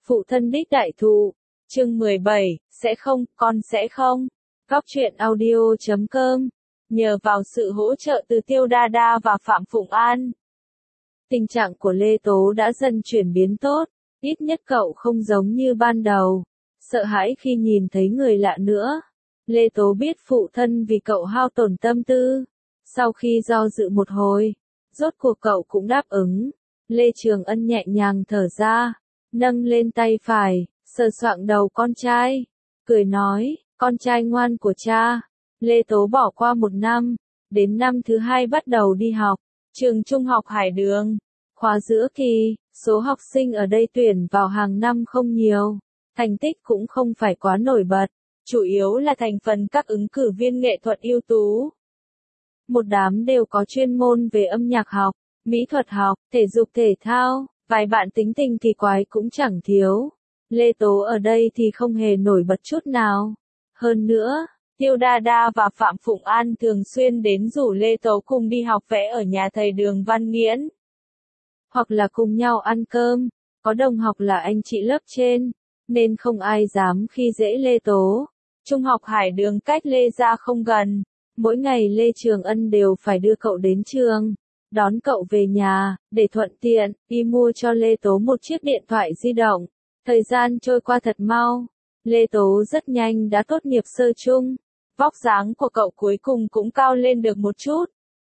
Phụ thân đích đại thụ. Chương 17, sẽ không, con sẽ không. Góc truyện audio.com. Nhờ vào sự hỗ trợ từ Tiêu Đa Đa và Phạm Phụng An, tình trạng của Lê Tố đã dần chuyển biến tốt, ít nhất cậu không giống như ban đầu, sợ hãi khi nhìn thấy người lạ nữa. Lê Tố biết phụ thân vì cậu hao tổn tâm tư. Sau khi do dự một hồi, rốt cuộc cậu cũng đáp ứng. Lê Trường Ân nhẹ nhàng thở ra, nâng lên tay phải, sờ soạng đầu con trai, cười nói, con trai ngoan của cha. Lê Tố bỏ qua một năm, đến năm thứ 2 bắt đầu đi học, trường trung học Hải Đường. Khóa giữa kỳ, số học sinh ở đây tuyển vào hàng năm không nhiều, thành tích cũng không phải quá nổi bật, chủ yếu là thành phần các ứng cử viên nghệ thuật ưu tú. Một đám đều có chuyên môn về âm nhạc học, mỹ thuật học, thể dục thể thao, vài bạn tính tình kỳ quái cũng chẳng thiếu. Lê Tố ở đây thì không hề nổi bật chút nào. Hơn nữa, Tiêu Đa Đa và Phạm Phụng An thường xuyên đến rủ Lê Tố cùng đi học vẽ ở nhà thầy Đường Văn Nghiễn, hoặc là cùng nhau ăn cơm. Có đồng học là anh chị lớp trên, nên không ai dám khi dễ Lê Tố. Trung học Hải Đường cách Lê ra không gần, mỗi ngày Lê Trường Ân đều phải đưa cậu đến trường, đón cậu về nhà, để thuận tiện, đi mua cho Lê Tố một chiếc điện thoại di động. Thời gian trôi qua thật mau, Lê Tố rất nhanh đã tốt nghiệp sơ trung, vóc dáng của cậu cuối cùng cũng cao lên được một chút.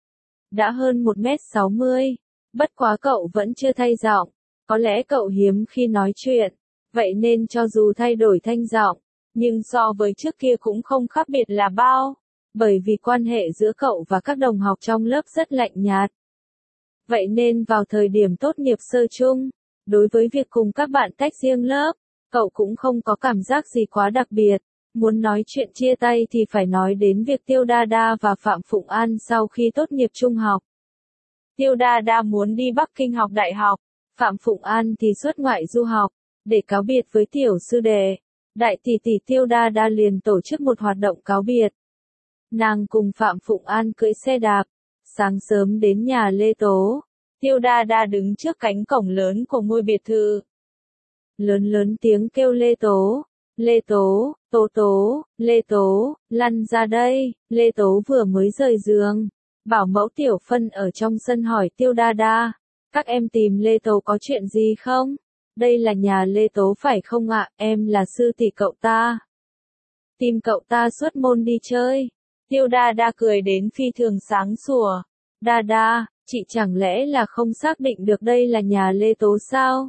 Đã hơn 1m60, bất quá cậu vẫn chưa thay giọng, có lẽ cậu hiếm khi nói chuyện, vậy nên cho dù thay đổi thanh giọng, nhưng so với trước kia cũng không khác biệt là bao, bởi vì quan hệ giữa cậu và các đồng học trong lớp rất lạnh nhạt. Vậy nên vào thời điểm tốt nghiệp sơ trung, đối với việc cùng các bạn tách riêng lớp, cậu cũng không có cảm giác gì quá đặc biệt. Muốn nói chuyện chia tay thì phải nói đến việc Tiêu Đa Đa và Phạm Phụng An sau khi tốt nghiệp trung học. Tiêu Đa Đa muốn đi Bắc Kinh học đại học, Phạm Phụng An thì xuất ngoại du học, để cáo biệt với tiểu sư đệ. Đại tỷ tỷ Tiêu Đa Đa liền tổ chức một hoạt động cáo biệt. Nàng cùng Phạm Phụng An cưỡi xe đạp, sáng sớm đến nhà Lê Tố. Tiêu Đa Đa đứng trước cánh cổng lớn của ngôi biệt thự, lớn tiếng kêu Lê Tố. Lê Tố, Tố Tố, Lê Tố, lăn ra đây. Lê Tố vừa mới rời giường, bảo mẫu Tiểu Phân ở trong sân hỏi Tiêu Đa Đa, các em tìm Lê Tố có chuyện gì không? Đây là nhà Lê Tố phải không ạ? Em là sư tỷ cậu ta. Tìm cậu ta xuất môn đi chơi. Tiêu Đa Đa cười đến phi thường sáng sủa. Đa Đa, chị chẳng lẽ là không xác định được đây là nhà Lê Tố sao?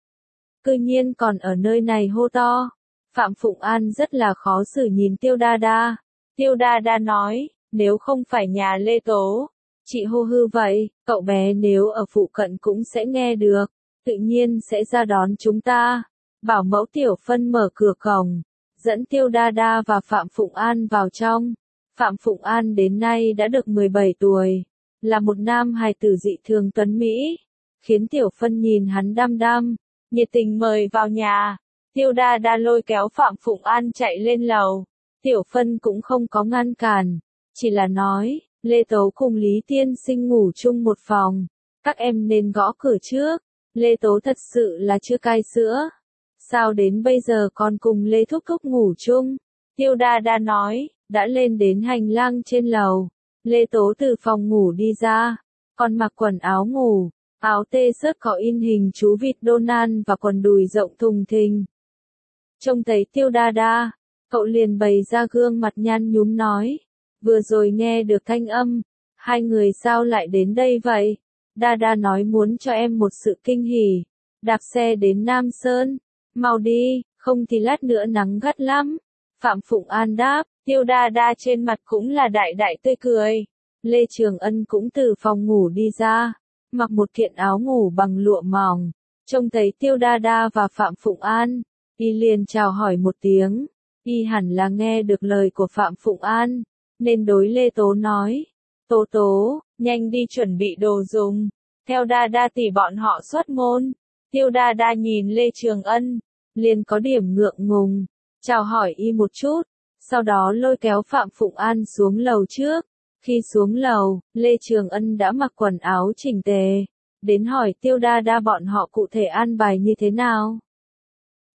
Cư nhiên còn ở nơi này hô to. Phạm Phụng An rất là khó xử nhìn Tiêu Đa Đa. Tiêu Đa Đa nói, nếu không phải nhà Lê Tố, chị hô hư vậy, cậu bé nếu ở phụ cận cũng sẽ nghe được, tự nhiên sẽ ra đón chúng ta. Bảo mẫu Tiểu Phân mở cửa cổng, dẫn Tiêu Đa Đa và Phạm Phụng An vào trong. Phạm Phụng An đến nay đã được 17 tuổi, là một nam hài tử dị thường tuấn Mỹ, khiến Tiểu Phân nhìn hắn đăm đăm, nhiệt tình mời vào nhà. Tiêu Đa Đa lôi kéo Phạm Phụng An chạy lên lầu. Tiểu Phân cũng không có ngăn cản, chỉ là nói, Lê Tố cùng Lý Tiên Sinh ngủ chung một phòng, các em nên gõ cửa trước. Lê Tố thật sự là chưa cai sữa, sao đến bây giờ còn cùng Lê Thúc Thúc ngủ chung? Tiêu Đa Đa nói, đã lên đến hành lang trên lầu. Lê Tố từ phòng ngủ đi ra, còn mặc quần áo ngủ, áo t-shirt có in hình chú vịt Donald và quần đùi rộng thùng thình. Trông thấy Tiêu Đa Đa, cậu liền bày ra gương mặt nhăn nhúm nói, vừa rồi nghe được thanh âm, hai người sao lại đến đây vậy? Đa Đa nói muốn cho em một sự kinh hỉ, đạp xe đến Nam Sơn, mau đi, không thì lát nữa nắng gắt lắm. Phạm Phụng An đáp, Tiêu Đa Đa trên mặt cũng là đại đại tươi cười. Lê Trường Ân cũng từ phòng ngủ đi ra, mặc một kiện áo ngủ bằng lụa mỏng, trông thấy Tiêu Đa Đa và Phạm Phụng An, y liền chào hỏi một tiếng. Y hẳn là nghe được lời của Phạm Phụng An, nên đối Lê Tố nói, Tố Tố, nhanh đi chuẩn bị đồ dùng, theo Đa Đa tỷ bọn họ xuất môn. Tiêu Đa Đa nhìn Lê Trường Ân, liền có điểm ngượng ngùng, chào hỏi y một chút, sau đó lôi kéo Phạm Phụng An xuống lầu trước. Khi xuống lầu, Lê Trường Ân đã mặc quần áo chỉnh tề, đến hỏi Tiêu Đa Đa bọn họ cụ thể an bài như thế nào.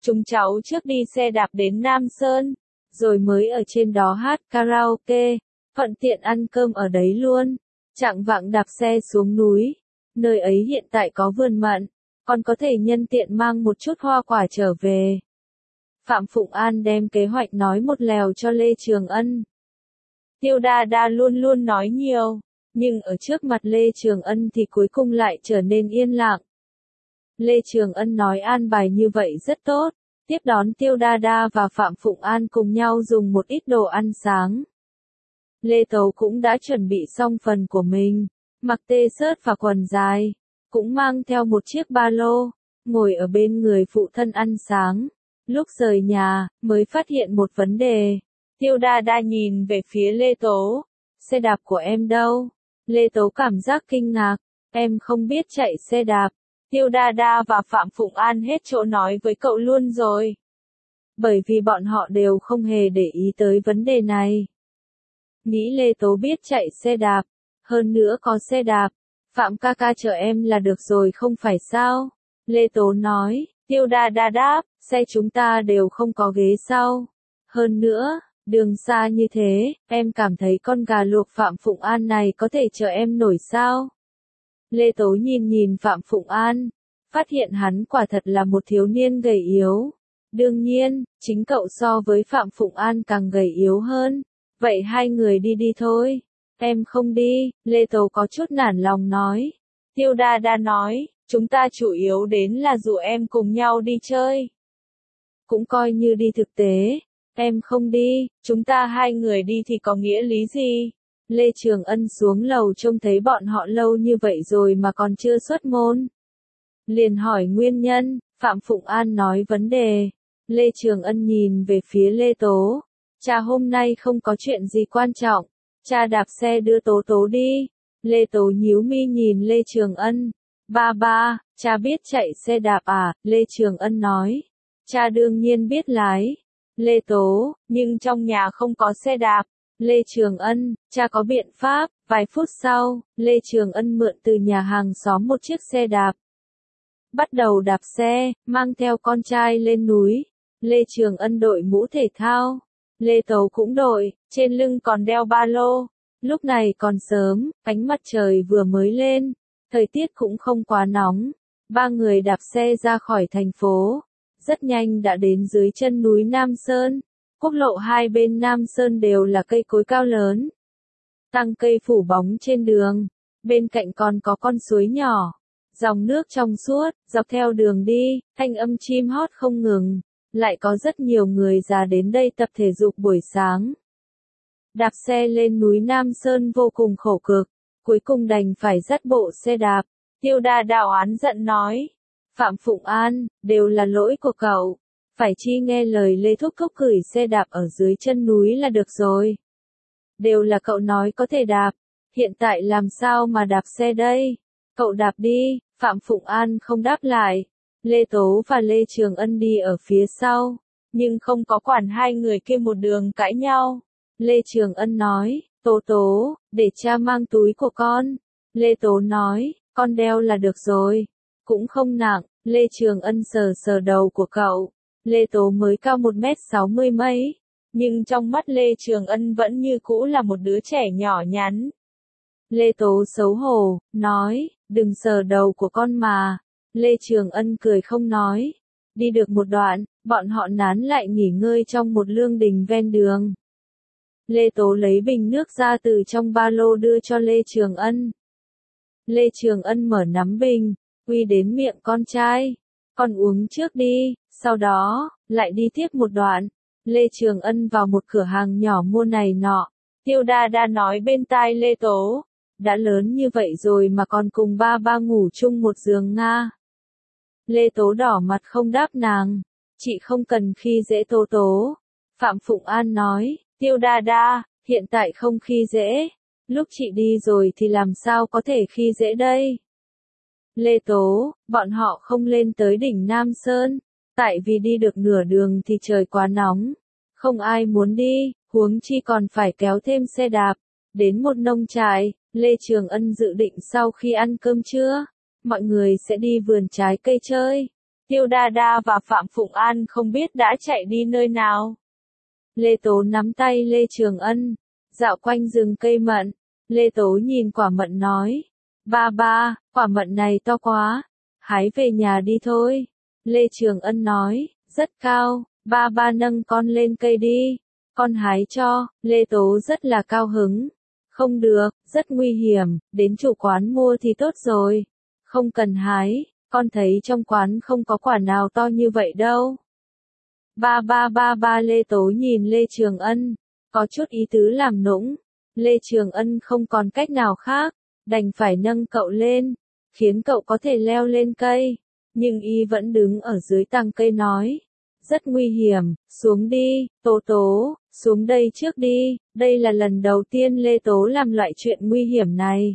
chúng cháu trước đi xe đạp đến Nam Sơn, rồi mới ở trên đó hát karaoke, thuận tiện ăn cơm ở đấy luôn. Chạng vạng đạp xe xuống núi, nơi ấy hiện tại có vườn mận, còn có thể nhân tiện mang một chút hoa quả trở về. Phạm Phụng An đem kế hoạch nói một lèo cho Lê Trường Ân. Tiêu Đa Đa luôn luôn nói nhiều, nhưng ở trước mặt Lê Trường Ân thì cuối cùng lại trở nên yên lặng. Lê Trường Ân nói an bài như vậy rất tốt, tiếp đón Tiêu Đa Đa và Phạm Phụng An cùng nhau dùng một ít đồ ăn sáng. Lê Tấu cũng đã chuẩn bị xong phần của mình, mặc t-shirt và quần dài, cũng mang theo một chiếc ba lô, ngồi ở bên người phụ thân ăn sáng. Lúc rời nhà, mới phát hiện một vấn đề. Tiêu Đa Đa nhìn về phía Lê Tố. Xe đạp của em đâu? Lê Tố cảm giác kinh ngạc. Em không biết chạy xe đạp. Tiêu Đa Đa và Phạm Phụng An hết chỗ nói với cậu luôn rồi. Bởi vì bọn họ đều không hề để ý tới vấn đề này. Nghĩ Lê Tố biết chạy xe đạp. Hơn nữa có xe đạp. Phạm ca ca chở em là được rồi không phải sao? Lê Tố nói. Tiêu Đa Đa đáp, xe chúng ta đều không có ghế sau. Hơn nữa, đường xa như thế, em cảm thấy con gà luộc Phạm Phụng An này có thể chở em nổi sao? Lê Tố nhìn Phạm Phụng An, phát hiện hắn quả thật là một thiếu niên gầy yếu. Đương nhiên, chính cậu so với Phạm Phụng An càng gầy yếu hơn. Vậy hai người đi đi thôi. Em không đi, Lê Tố có chút nản lòng nói. Tiêu Đa Đa nói. Chúng ta chủ yếu đến là rủ em cùng nhau đi chơi. Cũng coi như đi thực tế. Em không đi, chúng ta hai người đi thì có nghĩa lý gì? Lê Trường Ân xuống lầu trông thấy bọn họ lâu như vậy rồi mà còn chưa xuất môn. Liền hỏi nguyên nhân, Phạm Phụng An nói vấn đề. Lê Trường Ân nhìn về phía Lê Tố. Cha hôm nay không có chuyện gì quan trọng. Cha đạp xe đưa Tố Tố đi. Lê Tố nhíu mi nhìn Lê Trường Ân. Ba, cha biết chạy xe đạp à? Lê Trường Ân nói. Cha đương nhiên biết lái. Lê Tố, nhưng trong nhà không có xe đạp. Lê Trường Ân, cha có biện pháp. Vài phút sau, Lê Trường Ân mượn từ nhà hàng xóm một chiếc xe đạp. Bắt đầu đạp xe, mang theo con trai lên núi. Lê Trường Ân đội mũ thể thao. Lê Tố cũng đội, trên lưng còn đeo ba lô. Lúc này còn sớm, ánh mặt trời vừa mới lên. Thời tiết cũng không quá nóng. Ba người đạp xe ra khỏi thành phố. Rất nhanh đã đến dưới chân núi Nam Sơn. Quốc lộ hai bên Nam Sơn đều là cây cối cao lớn. Tăng cây phủ bóng trên đường. Bên cạnh còn có con suối nhỏ. Dòng nước trong suốt, dọc theo đường đi, thanh âm chim hót không ngừng. Lại có rất nhiều người già đến đây tập thể dục buổi sáng. Đạp xe lên núi Nam Sơn vô cùng khổ cực. Cuối cùng đành phải dắt bộ xe đạp. Tiêu Đa Đa oán giận nói. Phạm Phụng An, đều là lỗi của cậu. Phải chi nghe lời Lê Thúc Thúc gửi xe đạp ở dưới chân núi là được rồi. Đều là cậu nói có thể đạp. Hiện tại làm sao mà đạp xe đây? Cậu đạp đi. Phạm Phụng An không đáp lại. Lê Tố và Lê Trường Ân đi ở phía sau. Nhưng không có quản hai người kia một đường cãi nhau. Lê Trường Ân nói. Tố Tố, để cha mang túi của con. Lê Tố nói, con đeo là được rồi. Cũng không nặng. Lê Trường Ân sờ đầu của cậu. Lê Tố mới cao 1m60 mấy. Nhưng trong mắt Lê Trường Ân vẫn như cũ là một đứa trẻ nhỏ nhắn. Lê Tố xấu hổ, nói, đừng sờ đầu của con mà. Lê Trường Ân cười không nói. Đi được một đoạn, bọn họ nán lại nghỉ ngơi trong một lương đình ven đường. Lê Tố lấy bình nước ra từ trong ba lô đưa cho Lê Trường Ân. Lê Trường Ân mở nắm bình, uy đến miệng con trai. Con uống trước đi, sau đó, lại đi tiếp một đoạn. Lê Trường Ân vào một cửa hàng nhỏ mua này nọ. Tiêu Đa Đa nói bên tai Lê Tố. Đã lớn như vậy rồi mà còn cùng ba ngủ chung một giường Nga. Lê Tố đỏ mặt không đáp nàng. Chị không cần khi dễ Tố Tố. Phạm Phụng An nói. Tiêu Đa Đa, hiện tại không khi dễ. Lúc chị đi rồi thì làm sao có thể khi dễ đây? Lê Tố, bọn họ không lên tới đỉnh Nam Sơn. Tại vì đi được nửa đường thì trời quá nóng. Không ai muốn đi, huống chi còn phải kéo thêm xe đạp. Đến một nông trại, Lê Trường Ân dự định sau khi ăn cơm trưa, mọi người sẽ đi vườn trái cây chơi. Tiêu Đa Đa và Phạm Phụng An không biết đã chạy đi nơi nào. Lê Tố nắm tay Lê Trường Ân, dạo quanh rừng cây mận. Lê Tố nhìn quả mận nói, ba ba, quả mận này to quá, hái về nhà đi thôi. Lê Trường Ân nói, rất cao, ba ba nâng con lên cây đi, con hái cho. Lê Tố rất là cao hứng. Không được, rất nguy hiểm, đến chủ quán mua thì tốt rồi. Không cần hái, con thấy trong quán không có quả nào to như vậy đâu. Ba Lê Tố nhìn Lê Trường Ân, có chút ý tứ làm nũng. Lê Trường Ân không còn cách nào khác, đành phải nâng cậu lên, khiến cậu có thể leo lên cây. Nhưng y vẫn đứng ở dưới tàng cây nói, rất nguy hiểm, xuống đi, Tố Tố, xuống đây trước đi. Đây là lần đầu tiên Lê Tố làm loại chuyện nguy hiểm này.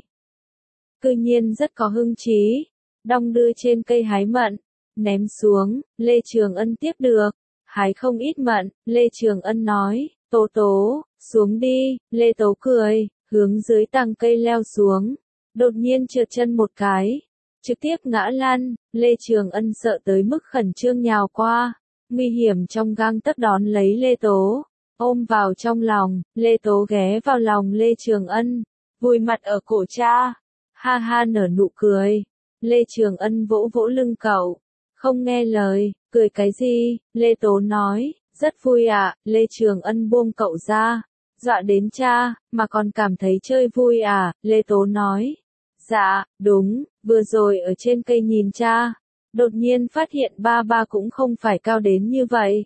Cư nhiên rất có hứng chí, đong đưa trên cây hái mận, ném xuống. Lê Trường Ân tiếp được, hái không ít mận. Lê Trường Ân nói, Tố Tố, xuống đi. Lê Tố cười, hướng dưới tàng cây leo xuống, đột nhiên trượt chân một cái, trực tiếp ngã lăn. Lê Trường Ân sợ tới mức khẩn trương nhào qua, nguy hiểm trong gang tấc đón lấy Lê Tố, ôm vào trong lòng. Lê Tố ghé vào lòng Lê Trường Ân, vùi mặt ở cổ cha, ha ha nở nụ cười. Lê Trường Ân vỗ vỗ lưng cậu, không nghe lời, cười cái gì? Lê Tố nói, rất vui ạ. Lê Trường Ân buông cậu ra, dọa đến cha, mà còn cảm thấy chơi vui à? Lê Tố nói, dạ, đúng, vừa rồi ở trên cây nhìn cha, đột nhiên phát hiện ba ba cũng không phải cao đến như vậy.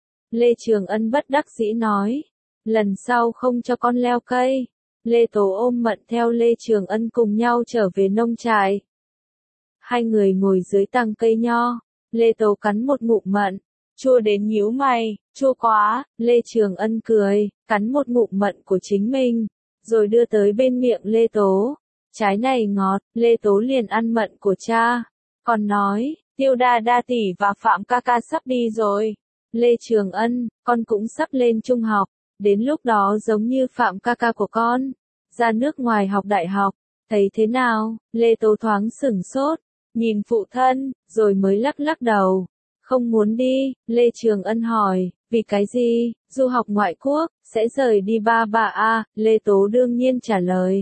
Lê Trường Ân bất đắc dĩ nói, lần sau không cho con leo cây. Lê Tố ôm mận theo Lê Trường Ân cùng nhau trở về nông trại. Hai người ngồi dưới tàng cây nho, Lê Tố cắn một ngụm mận, chua đến nhíu mày, chua quá. Lê Trường Ân cười, cắn một ngụm mận của chính mình, rồi đưa tới bên miệng Lê Tố. Trái này ngọt. Lê Tố liền ăn mận của cha, còn nói, Tiêu Đa Đa tỷ và Phạm ca ca sắp đi rồi. Lê Trường Ân, con cũng sắp lên trung học, đến lúc đó giống như Phạm ca ca của con, ra nước ngoài học đại học, thấy thế nào? Lê Tố thoáng sửng sốt, nhìn phụ thân, rồi mới lắc lắc đầu, không muốn đi. Lê Trường Ân hỏi, vì cái gì? Du học ngoại quốc, sẽ rời đi ba à? Lê Tố đương nhiên trả lời.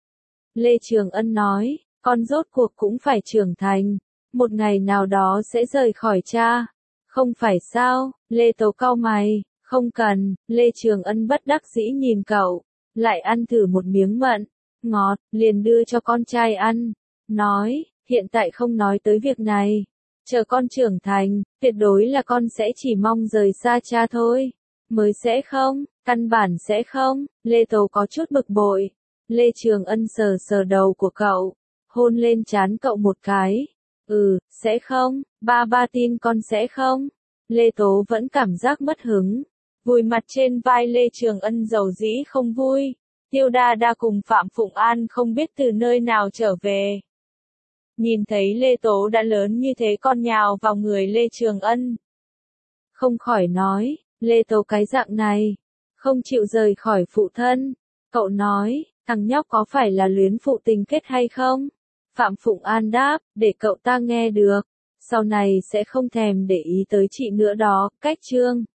Lê Trường Ân nói, con rốt cuộc cũng phải trưởng thành, một ngày nào đó sẽ rời khỏi cha, không phải sao? Lê Tố cau mày, không cần. Lê Trường Ân bất đắc dĩ nhìn cậu, lại ăn thử một miếng mận, ngọt, liền đưa cho con trai ăn, nói, hiện tại không nói tới việc này, chờ con trưởng thành, tuyệt đối là con sẽ chỉ mong rời xa cha thôi, mới sẽ không, căn bản sẽ không. Lê Tố có chút bực bội. Lê Trường Ân sờ sờ đầu của cậu, hôn lên trán cậu một cái. Sẽ không, ba tin con sẽ không. Lê Tố vẫn cảm giác mất hứng, vùi mặt trên vai Lê Trường Ân dầu dĩ không vui. Tiêu Đa Đa cùng Phạm Phụng An không biết từ nơi nào trở về. Nhìn thấy Lê Tố đã lớn như thế còn nhào vào người Lê Trường Ân. Không khỏi nói, Lê Tố cái dạng này, không chịu rời khỏi phụ thân. Cậu nói, thằng nhóc có phải là luyến phụ tình kết hay không? Phạm Phụng An đáp, để cậu ta nghe được, sau này sẽ không thèm để ý tới chị nữa đó. Cách chương